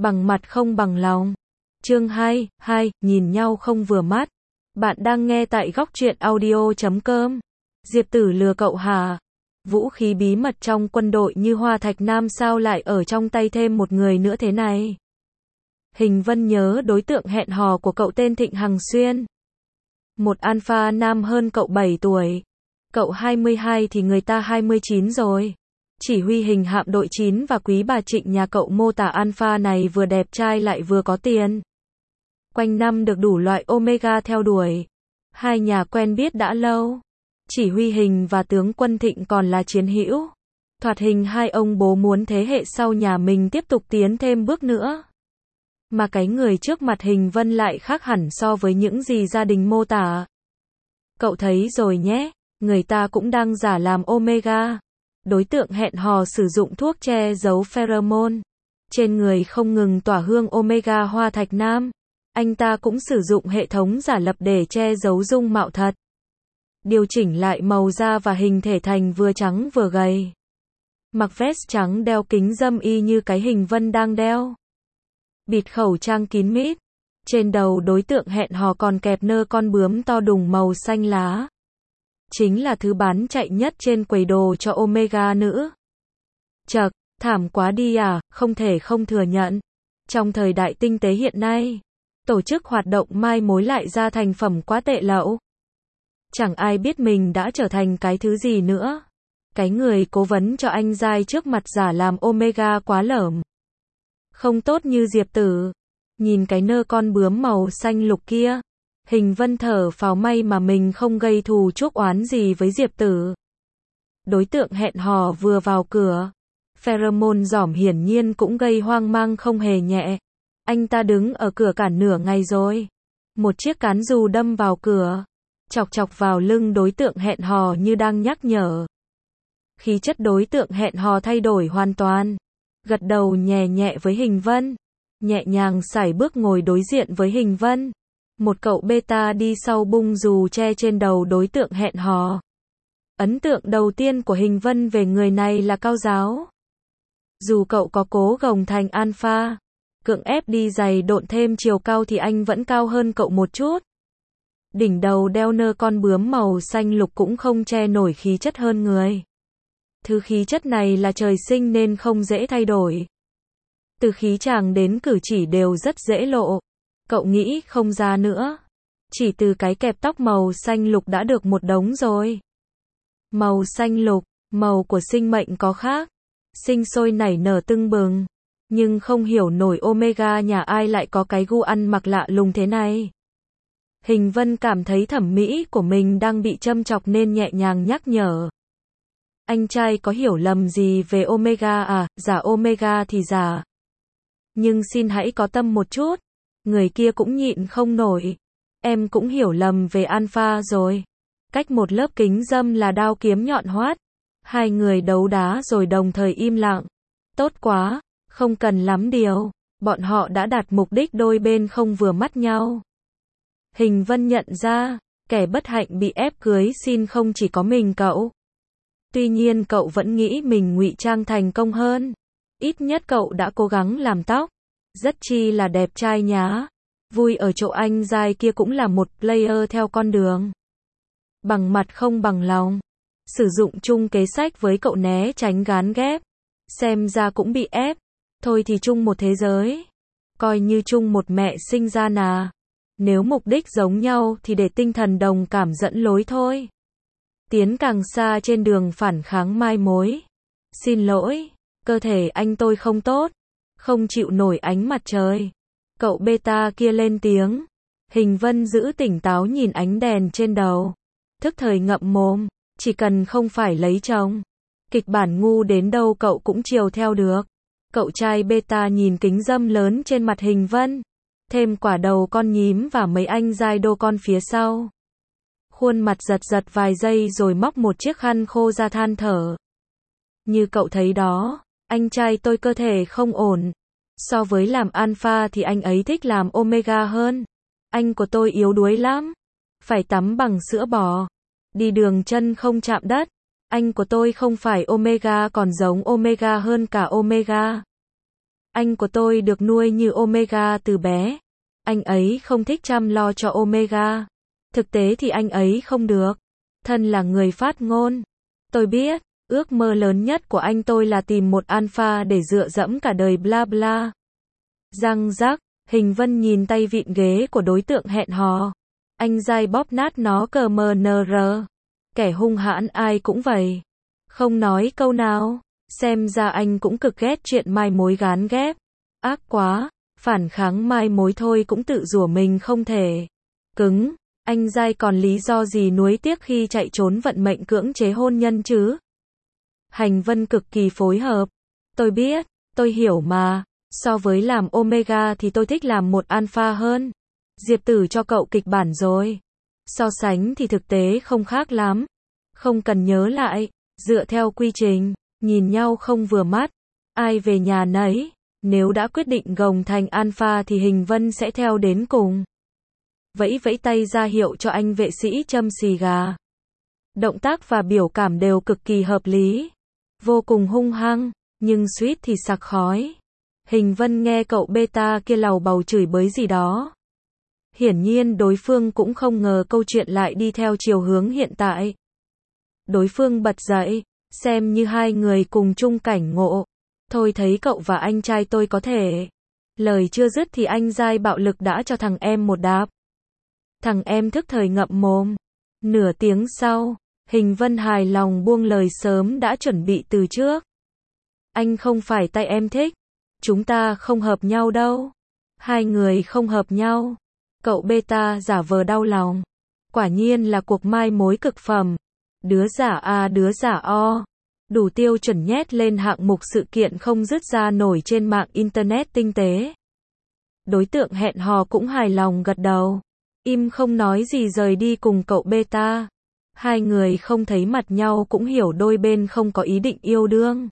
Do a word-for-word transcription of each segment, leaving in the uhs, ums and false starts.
bằng mặt không bằng lòng. Chương hai, hai, nhìn nhau không vừa mắt. Bạn đang nghe tại góc truyện audio chấm com. Diệp Tử lừa cậu hả? Vũ khí bí mật trong quân đội như Hoa Thạch Nam sao lại ở trong tay thêm một người nữa thế này? Hình Vân nhớ đối tượng hẹn hò của cậu tên Thịnh Hằng Xuyên. Một alpha nam hơn cậu bảy tuổi. Cậu hai mươi hai thì người ta hai mươi chín rồi. Chỉ huy hình hạm đội chín và quý bà Trịnh nhà cậu mô tả alpha này vừa đẹp trai lại vừa có tiền. Quanh năm được đủ loại omega theo đuổi. Hai nhà quen biết đã lâu. Chỉ huy hình và tướng quân Thịnh còn là chiến hữu. Thoạt hình hai ông bố muốn thế hệ sau nhà mình tiếp tục tiến thêm bước nữa. Mà cái người trước mặt Hình Vân lại khác hẳn so với những gì gia đình mô tả. Cậu thấy rồi nhé, người ta cũng đang giả làm omega. Đối tượng hẹn hò sử dụng thuốc che giấu pheromone. Trên người không ngừng tỏa hương omega Hoa Thạch Nam. Anh ta cũng sử dụng hệ thống giả lập để che giấu dung mạo thật. Điều chỉnh lại màu da và hình thể thành vừa trắng vừa gầy. Mặc vest trắng đeo kính râm y như cái Hình Vân đang đeo. Bịt khẩu trang kín mít. Trên đầu đối tượng hẹn hò còn kẹp nơ con bướm to đùng màu xanh lá. Chính là thứ bán chạy nhất trên quầy đồ cho omega nữ. Chậc, thảm quá đi à, không thể không thừa nhận. Trong thời đại tinh tế hiện nay, tổ chức hoạt động mai mối lại ra thành phẩm quá tệ lậu. Chẳng ai biết mình đã trở thành cái thứ gì nữa. Cái người cố vấn cho anh giai trước mặt giả làm omega quá lởm. Không tốt như Diệp Tử. Nhìn cái nơ con bướm màu xanh lục kia. Hình Vân thở phào may mà mình không gây thù chuốc oán gì với Diệp Tử. Đối tượng hẹn hò vừa vào cửa. Pheromone giỏm hiển nhiên cũng gây hoang mang không hề nhẹ. Anh ta đứng ở cửa cả nửa ngày rồi. Một chiếc cán dù đâm vào cửa. Chọc chọc vào lưng đối tượng hẹn hò như đang nhắc nhở. Khí chất đối tượng hẹn hò thay đổi hoàn toàn. Gật đầu nhẹ nhẹ với Hình Vân. Nhẹ nhàng sải bước ngồi đối diện với Hình Vân. Một cậu beta đi sau bung dù che trên đầu đối tượng hẹn hò. Ấn tượng đầu tiên của Hình Vân về người này là cao giáo. Dù cậu có cố gồng thành alpha, cưỡng ép đi giày độn thêm chiều cao thì anh vẫn cao hơn cậu một chút. Đỉnh đầu đeo nơ con bướm màu xanh lục cũng không che nổi khí chất hơn người. Thứ khí chất này là trời sinh nên không dễ thay đổi. Từ khí chàng đến cử chỉ đều rất dễ lộ. Cậu nghĩ không ra nữa. Chỉ từ cái kẹp tóc màu xanh lục đã được một đống rồi. Màu xanh lục, màu của sinh mệnh có khác. Sinh sôi nảy nở tưng bừng. Nhưng không hiểu nổi omega nhà ai lại có cái gu ăn mặc lạ lùng thế này. Hình Vân cảm thấy thẩm mỹ của mình đang bị châm chọc nên nhẹ nhàng nhắc nhở. Anh trai có hiểu lầm gì về omega à, giả omega thì giả. Nhưng xin hãy có tâm một chút. Người kia cũng nhịn không nổi. Em cũng hiểu lầm về alpha rồi. Cách một lớp kính râm là đao kiếm nhọn hoắt. Hai người đấu đá rồi đồng thời im lặng. Tốt quá, không cần lắm điều. Bọn họ đã đạt mục đích đôi bên không vừa mắt nhau. Hình Vân nhận ra, kẻ bất hạnh bị ép cưới xin không chỉ có mình cậu. Tuy nhiên cậu vẫn nghĩ mình ngụy trang thành công hơn. Ít nhất cậu đã cố gắng làm tóc. Rất chi là đẹp trai nhá. Vui ở chỗ anh giai kia cũng là một player theo con đường. Bằng mặt không bằng lòng. Sử dụng chung kế sách với cậu né tránh gán ghép. Xem ra cũng bị ép. Thôi thì chung một thế giới. Coi như chung một mẹ sinh ra nà. Nếu mục đích giống nhau thì để tinh thần đồng cảm dẫn lối thôi. Tiến càng xa trên đường phản kháng mai mối. Xin lỗi, cơ thể anh tôi không tốt. Không chịu nổi ánh mặt trời. Cậu beta kia lên tiếng. Hình Vân giữ tỉnh táo nhìn ánh đèn trên đầu. Thức thời ngậm mồm. Chỉ cần không phải lấy chồng. Kịch bản ngu đến đâu cậu cũng chiều theo được. Cậu trai beta nhìn kính râm lớn trên mặt Hình Vân. Thêm quả đầu con nhím và mấy anh giai đô con phía sau. Khuôn mặt giật giật vài giây rồi móc một chiếc khăn khô ra than thở. Như cậu thấy đó, anh trai tôi cơ thể không ổn. So với làm alpha thì anh ấy thích làm omega hơn. Anh của tôi yếu đuối lắm. Phải tắm bằng sữa bò. Đi đường chân không chạm đất. Anh của tôi không phải omega còn giống omega hơn cả omega. Anh của tôi được nuôi như Omega từ bé. Anh ấy không thích chăm lo cho Omega. Thực tế thì anh ấy không được. Thân là người phát ngôn. Tôi biết, ước mơ lớn nhất của anh tôi là tìm một alpha để dựa dẫm cả đời bla bla. Răng rắc, Hình Vân nhìn tay vịn ghế của đối tượng hẹn hò. Anh dai bóp nát nó cờ mờ nờ rờ. Kẻ hung hãn ai cũng vậy. Không nói câu nào. Xem ra anh cũng cực ghét chuyện mai mối gán ghép. Ác quá, phản kháng mai mối thôi cũng tự rủa mình không thể. Cứng, anh dai còn lý do gì nuối tiếc khi chạy trốn vận mệnh cưỡng chế hôn nhân chứ? Hành Vân cực kỳ phối hợp. Tôi biết, tôi hiểu mà. So với làm Omega thì tôi thích làm một alpha hơn. Diệp Tử cho cậu kịch bản rồi. So sánh thì thực tế không khác lắm. Không cần nhớ lại. Dựa theo quy trình, nhìn nhau không vừa mắt. Ai về nhà nấy. Nếu đã quyết định gồng thành alpha thì Hình Vân sẽ theo đến cùng. Vẫy vẫy tay ra hiệu cho anh vệ sĩ châm xì gà. Động tác và biểu cảm đều cực kỳ hợp lý. Vô cùng hung hăng, nhưng suýt thì sặc khói. Hình Vân nghe cậu beta kia lầu bầu chửi bới gì đó. Hiển nhiên đối phương cũng không ngờ câu chuyện lại đi theo chiều hướng hiện tại. Đối phương bật dậy, xem như hai người cùng chung cảnh ngộ. Thôi thấy cậu và anh trai tôi có thể. Lời chưa dứt thì anh dai bạo lực đã cho thằng em một đạp. Thằng em thức thời ngậm mồm. Nửa tiếng sau, Hình Vân hài lòng buông lời sớm đã chuẩn bị từ trước. Anh không phải tay em thích. Chúng ta không hợp nhau đâu. Hai người không hợp nhau. Cậu beta giả vờ đau lòng. Quả nhiên là cuộc mai mối cực phẩm. Đứa giả A đứa giả O. Đủ tiêu chuẩn nhét lên hạng mục sự kiện không dứt ra nổi trên mạng internet tinh tế. Đối tượng hẹn hò cũng hài lòng gật đầu. Im không nói gì rời đi cùng cậu beta. Hai người không thấy mặt nhau cũng hiểu đôi bên không có ý định yêu đương.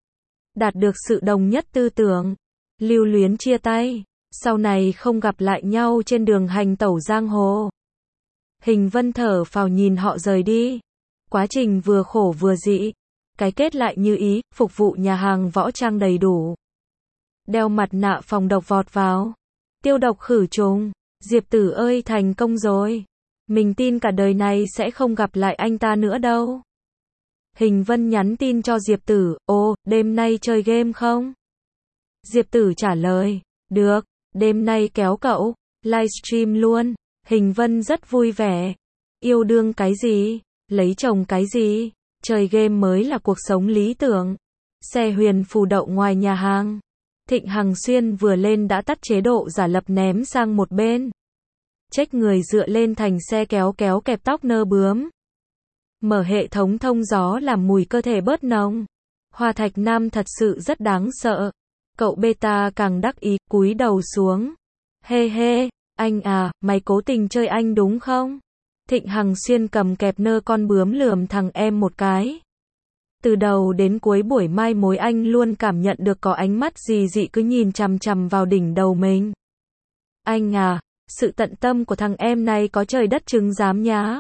Đạt được sự đồng nhất tư tưởng. Lưu luyến chia tay. Sau này không gặp lại nhau trên đường hành tẩu giang hồ. Hình Vân thở phào nhìn họ rời đi. Quá trình vừa khổ vừa dị. Cái kết lại như ý, phục vụ nhà hàng võ trang đầy đủ. Đeo mặt nạ phòng độc vọt vào. Tiêu độc khử trùng. Diệp Tử ơi thành công rồi. Mình tin cả đời này sẽ không gặp lại anh ta nữa đâu. Hình Vân nhắn tin cho Diệp Tử, ô, đêm nay chơi game không? Diệp Tử trả lời, được, đêm nay kéo cậu, livestream luôn. Hình Vân rất vui vẻ. Yêu đương cái gì? Lấy chồng cái gì? Chơi game mới là cuộc sống lý tưởng. Xe huyền phù đậu ngoài nhà hàng. Thịnh Hằng Xuyên vừa lên đã tắt chế độ giả lập ném sang một bên. Chếch người dựa lên thành xe kéo kéo kẹp tóc nơ bướm. Mở hệ thống thông gió làm mùi cơ thể bớt nồng. Hoa Thạch Nam thật sự rất đáng sợ. Cậu beta càng đắc ý, cúi đầu xuống. Hê hê, anh à, mày cố tình chơi anh đúng không? Thịnh Hằng Xuyên cầm kẹp nơ con bướm lườm thằng em một cái. Từ đầu đến cuối buổi mai mối anh luôn cảm nhận được có ánh mắt gì dị cứ nhìn chằm chằm vào đỉnh đầu mình. Anh à, sự tận tâm của thằng em này có trời đất chứng giám nhá.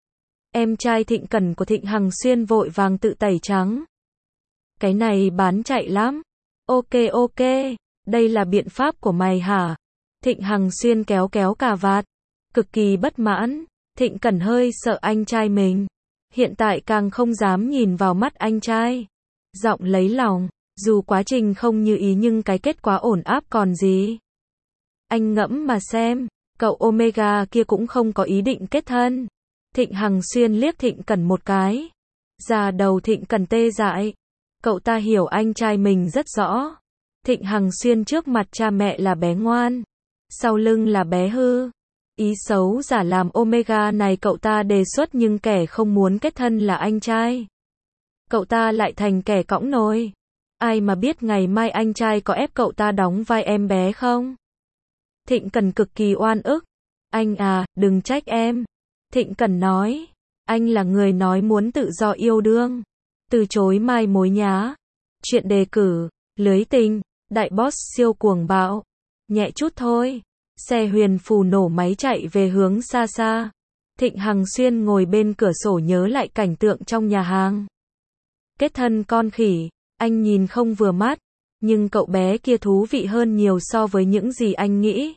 Em trai Thịnh Cẩn của Thịnh Hằng Xuyên vội vàng tự tẩy trắng. Cái này bán chạy lắm. Ok ok, đây là biện pháp của mày hả? Thịnh Hằng Xuyên kéo kéo cà vạt. Cực kỳ bất mãn. Thịnh Cẩn hơi sợ anh trai mình. Hiện tại càng không dám nhìn vào mắt anh trai. Giọng lấy lòng. Dù quá trình không như ý nhưng cái kết quả ổn áp còn gì. Anh ngẫm mà xem. Cậu Omega kia cũng không có ý định kết thân. Thịnh Hằng Xuyên liếc Thịnh Cẩn một cái. Da đầu Thịnh Cẩn tê dại. Cậu ta hiểu anh trai mình rất rõ. Thịnh Hằng Xuyên trước mặt cha mẹ là bé ngoan. Sau lưng là bé hư. Ý xấu giả làm Omega này cậu ta đề xuất nhưng kẻ không muốn kết thân là anh trai. Cậu ta lại thành kẻ cõng nồi. Ai mà biết ngày mai anh trai có ép cậu ta đóng vai em bé không? Thịnh Cẩn cực kỳ oan ức. Anh à, đừng trách em. Thịnh Cẩn nói. Anh là người nói muốn tự do yêu đương. Từ chối mai mối nhá. Chuyện đề cử, lưới tình, đại boss siêu cuồng bạo. Nhẹ chút thôi. Xe huyền phù nổ máy chạy về hướng xa xa. Thịnh Hằng Xuyên ngồi bên cửa sổ nhớ lại cảnh tượng trong nhà hàng. Kết thân con khỉ, anh nhìn không vừa mắt. Nhưng cậu bé kia thú vị hơn nhiều so với những gì anh nghĩ.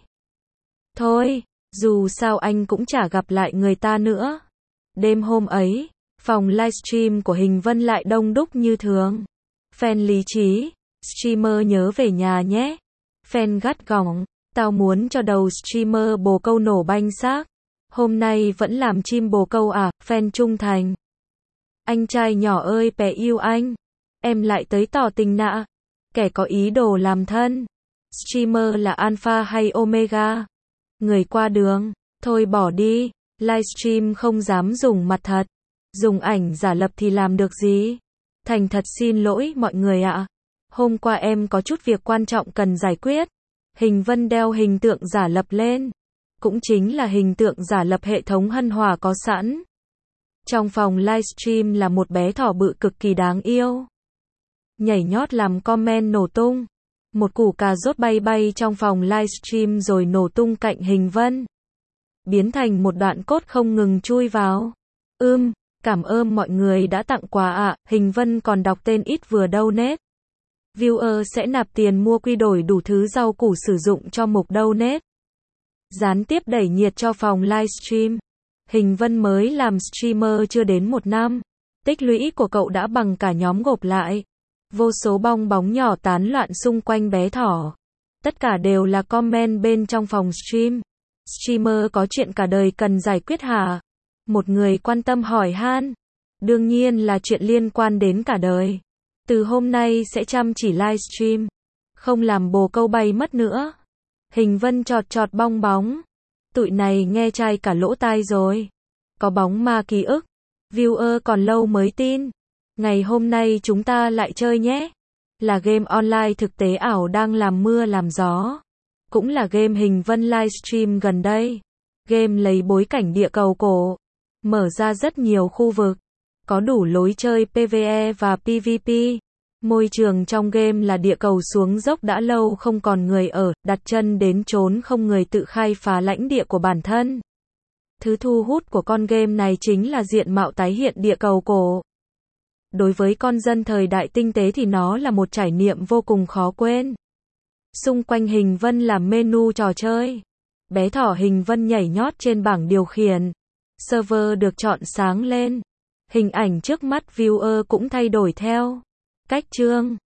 Thôi, dù sao anh cũng chả gặp lại người ta nữa. Đêm hôm ấy, phòng livestream của Hình Vân lại đông đúc như thường. Fan lý trí, streamer nhớ về nhà nhé. Fan gắt gỏng, tao muốn cho đầu streamer bồ câu nổ banh xác. Hôm nay vẫn làm chim bồ câu à, fan trung thành. Anh trai nhỏ ơi bé yêu anh. Em lại tới tỏ tình nạ. Kẻ có ý đồ làm thân. Streamer là alpha hay omega? Người qua đường, thôi bỏ đi. Livestream không dám dùng mặt thật. Dùng ảnh giả lập thì làm được gì? Thành thật xin lỗi mọi người ạ. Hôm qua em có chút việc quan trọng cần giải quyết. Hình Vân đeo hình tượng giả lập lên. Cũng chính là hình tượng giả lập hệ thống hân hòa có sẵn. Trong phòng livestream là một bé thỏ bự cực kỳ đáng yêu. Nhảy nhót làm comment nổ tung. Một củ cà rốt bay bay trong phòng livestream rồi nổ tung cạnh Hình Vân. Biến thành một đoạn cốt không ngừng chui vào. Ưm, cảm ơn mọi người đã tặng quà ạ. Hình Vân còn đọc tên ít vừa donate. Viewer sẽ nạp tiền mua quy đổi đủ thứ rau củ sử dụng cho mục donate. Gián tiếp đẩy nhiệt cho phòng livestream. Hình Vân mới làm streamer chưa đến một năm. Tích lũy của cậu đã bằng cả nhóm gộp lại. Vô số bong bóng nhỏ tán loạn xung quanh bé thỏ. Tất cả đều là comment bên trong phòng stream. Streamer có chuyện cả đời cần giải quyết hả? Một người quan tâm hỏi han. Đương nhiên là chuyện liên quan đến cả đời. Từ hôm nay sẽ chăm chỉ livestream. Không làm bồ câu bay mất nữa. Hình Vân chọt chọt bong bóng. Tụi này nghe chai cả lỗ tai rồi. Có bóng ma ký ức. Viewer còn lâu mới tin. Ngày hôm nay chúng ta lại chơi nhé. Là game online thực tế ảo đang làm mưa làm gió. Cũng là game Hình Vân livestream gần đây. Game lấy bối cảnh địa cầu cổ. Mở ra rất nhiều khu vực. Có đủ lối chơi PvE và PvP. Môi trường trong game là địa cầu xuống dốc đã lâu không còn người ở, đặt chân đến chốn không người tự khai phá lãnh địa của bản thân. Thứ thu hút của con game này chính là diện mạo tái hiện địa cầu cổ. Đối với con dân thời đại tinh tế thì nó là một trải nghiệm vô cùng khó quên. Xung quanh Hình Vân là menu trò chơi. Bé thỏ Hình Vân nhảy nhót trên bảng điều khiển. Server được chọn sáng lên. Hình ảnh trước mắt viewer cũng thay đổi theo cách chương.